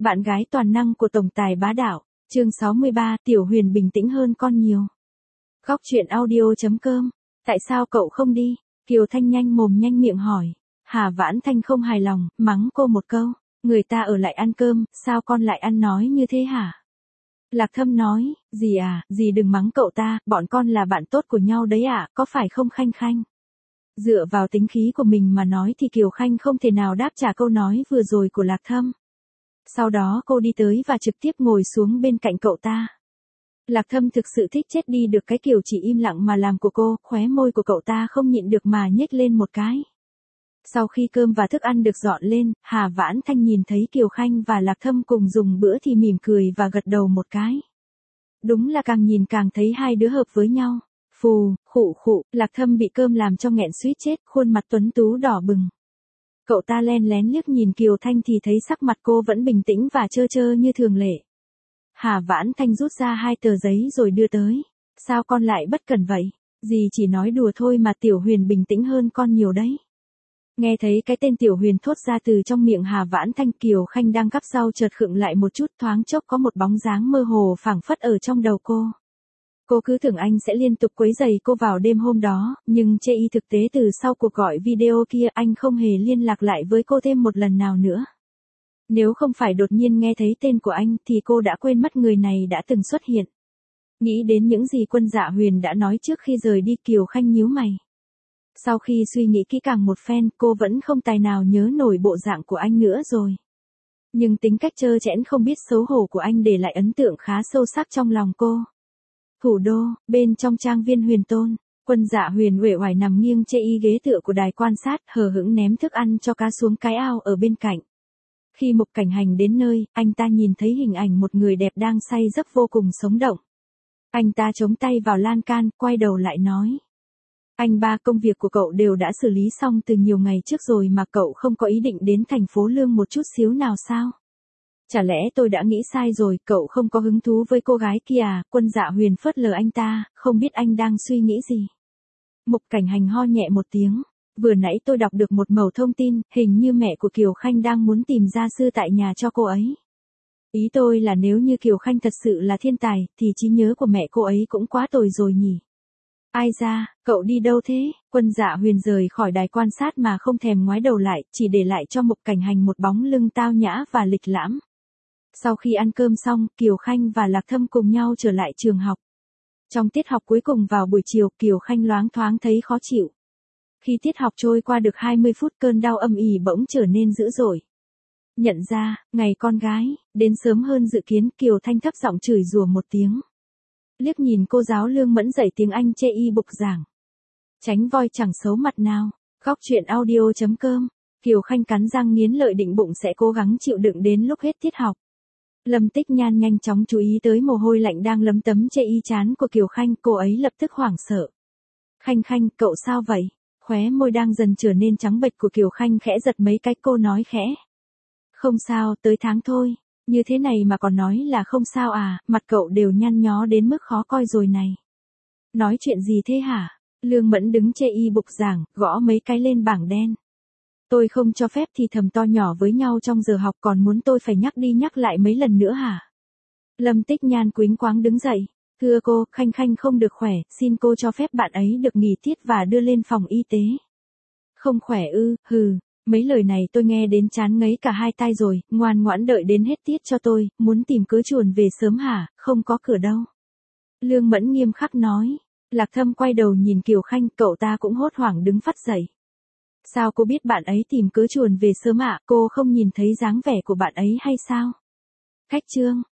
Bạn gái toàn năng của tổng tài bá đạo, chương 63, Tiểu Huyền bình tĩnh hơn con nhiều. Góc truyện audio.com. Tại sao cậu không đi? Kiều Thanh nhanh mồm nhanh miệng hỏi. Hà Vãn Thanh không hài lòng, mắng cô một câu. Người ta ở lại ăn cơm, sao con lại ăn nói như thế hả? Lạc Thâm nói, dì à, dì đừng mắng cậu ta, bọn con là bạn tốt của nhau đấy ạ, có phải không Khanh Khanh? Dựa vào tính khí của mình mà nói thì Kiều Khanh không thể nào đáp trả câu nói vừa rồi của Lạc Thâm. Sau đó cô đi tới và trực tiếp ngồi xuống bên cạnh cậu ta. Lạc Thâm thực sự thích chết đi được cái kiểu chỉ im lặng mà làm của cô, khóe môi của cậu ta không nhịn được mà nhếch lên một cái. Sau khi cơm và thức ăn được dọn lên, Hà Vãn Thanh nhìn thấy Kiều Khanh và Lạc Thâm cùng dùng bữa thì mỉm cười và gật đầu một cái. Đúng là càng nhìn càng thấy hai đứa hợp với nhau. Phù, khụ khụ, Lạc Thâm bị cơm làm cho nghẹn suýt chết, khuôn mặt tuấn tú đỏ bừng. Cậu ta len lén liếc nhìn Kiều Thanh thì thấy sắc mặt cô vẫn bình tĩnh và trơ trơ như thường lệ. Hà Vãn Thanh rút ra 2 tờ giấy rồi đưa tới. Sao con lại bất cẩn vậy? Dì chỉ nói đùa thôi mà Tiểu Huyền bình tĩnh hơn con nhiều đấy. Nghe thấy cái tên Tiểu Huyền thốt ra từ trong miệng Hà Vãn Thanh, Kiều Khanh đang gắp rau chợt khựng lại một chút, thoáng chốc có một bóng dáng mơ hồ phảng phất ở trong đầu cô. Cô cứ tưởng anh sẽ liên tục quấy rầy cô vào đêm hôm đó, nhưng chê y thực tế từ sau cuộc gọi video kia anh không hề liên lạc lại với cô thêm một lần nào nữa. Nếu không phải đột nhiên nghe thấy tên của anh thì cô đã quên mất người này đã từng xuất hiện. Nghĩ đến những gì Quân Dạ Huyền đã nói trước khi rời đi, Kiều Khanh nhíu mày. Sau khi suy nghĩ kỹ càng một phen, cô vẫn không tài nào nhớ nổi bộ dạng của anh nữa rồi. Nhưng tính cách trơ trẽn không biết xấu hổ của anh để lại ấn tượng khá sâu sắc trong lòng cô. Thủ đô, bên trong trang viên Huyền Tôn, Quân Dạ Huyền uể oải nằm nghiêng trên y ghế tựa của đài quan sát, hờ hững ném thức ăn cho cá xuống cái ao ở bên cạnh. Khi Mục Cảnh Hành đến nơi, anh ta nhìn thấy hình ảnh một người đẹp đang say giấc vô cùng sống động. Anh ta chống tay vào lan can, quay đầu lại nói. Anh ba, công việc của cậu đều đã xử lý xong từ nhiều ngày trước rồi mà cậu không có ý định đến thành phố Lương một chút xíu nào sao? Chả lẽ tôi đã nghĩ sai rồi, cậu không có hứng thú với cô gái kia à? Quân Dạ Huyền phớt lờ anh ta, không biết anh đang suy nghĩ gì. Mục Cảnh Hành ho nhẹ một tiếng. Vừa nãy tôi đọc được một mẩu thông tin, hình như mẹ của Kiều Khanh đang muốn tìm gia sư tại nhà cho cô ấy. Ý tôi là nếu như Kiều Khanh thật sự là thiên tài, thì trí nhớ của mẹ cô ấy cũng quá tồi rồi nhỉ. Ai ra, cậu đi đâu thế? Quân Dạ Huyền rời khỏi đài quan sát mà không thèm ngoái đầu lại, chỉ để lại cho Mục Cảnh Hành một bóng lưng tao nhã và lịch lãm. Sau khi ăn cơm xong, Kiều Khanh và Lạc Thâm cùng nhau trở lại trường học. Trong tiết học cuối cùng vào buổi chiều, Kiều Khanh loáng thoáng thấy khó chịu. Khi tiết học trôi qua được 20 phút, cơn đau âm ỉ bỗng trở nên dữ dội. Nhận ra, ngày con gái, đến sớm hơn dự kiến, Kiều Thanh thấp giọng chửi rủa một tiếng. Liếc nhìn cô giáo Lương Mẫn dạy tiếng Anh chê y bục giảng. Tránh voi chẳng xấu mặt nào. Góc truyện audio.com. Kiều Khanh cắn răng nghiến lợi định bụng sẽ cố gắng chịu đựng đến lúc hết tiết học. Lâm Tích Nhan nhanh chóng chú ý tới mồ hôi lạnh đang lấm tấm chê y trán của Kiều Khanh, cô ấy lập tức hoảng sợ. Khanh Khanh, cậu sao vậy? Khóe môi đang dần trở nên trắng bệch của Kiều Khanh khẽ giật mấy cái, cô nói khẽ. Không sao, tới tháng thôi. Như thế này mà còn nói là không sao à, mặt cậu đều nhăn nhó đến mức khó coi rồi này. Nói chuyện gì thế hả? Lương Mẫn đứng chê y bục giảng, gõ mấy cái lên bảng đen. Tôi không cho phép thì thầm to nhỏ với nhau trong giờ học, còn muốn tôi phải nhắc đi nhắc lại mấy lần nữa hả? Lâm Tích Nhan quýnh quáng đứng dậy. Thưa cô, Khanh Khanh không được khỏe, xin cô cho phép bạn ấy được nghỉ tiết và đưa lên phòng y tế. Không khỏe ư? Hừ, mấy lời này tôi nghe đến chán ngấy cả hai tai rồi, ngoan ngoãn đợi đến hết tiết cho tôi, muốn tìm cớ chuồn về sớm hả? Không có cửa đâu. Lương Mẫn nghiêm khắc nói. Lạc Thâm quay đầu nhìn Kiều Khanh, cậu ta cũng hốt hoảng đứng phắt dậy. Sao cô biết bạn ấy tìm cớ chuồn về sớm ạ? Cô không nhìn thấy dáng vẻ của bạn ấy hay sao? Khách trương,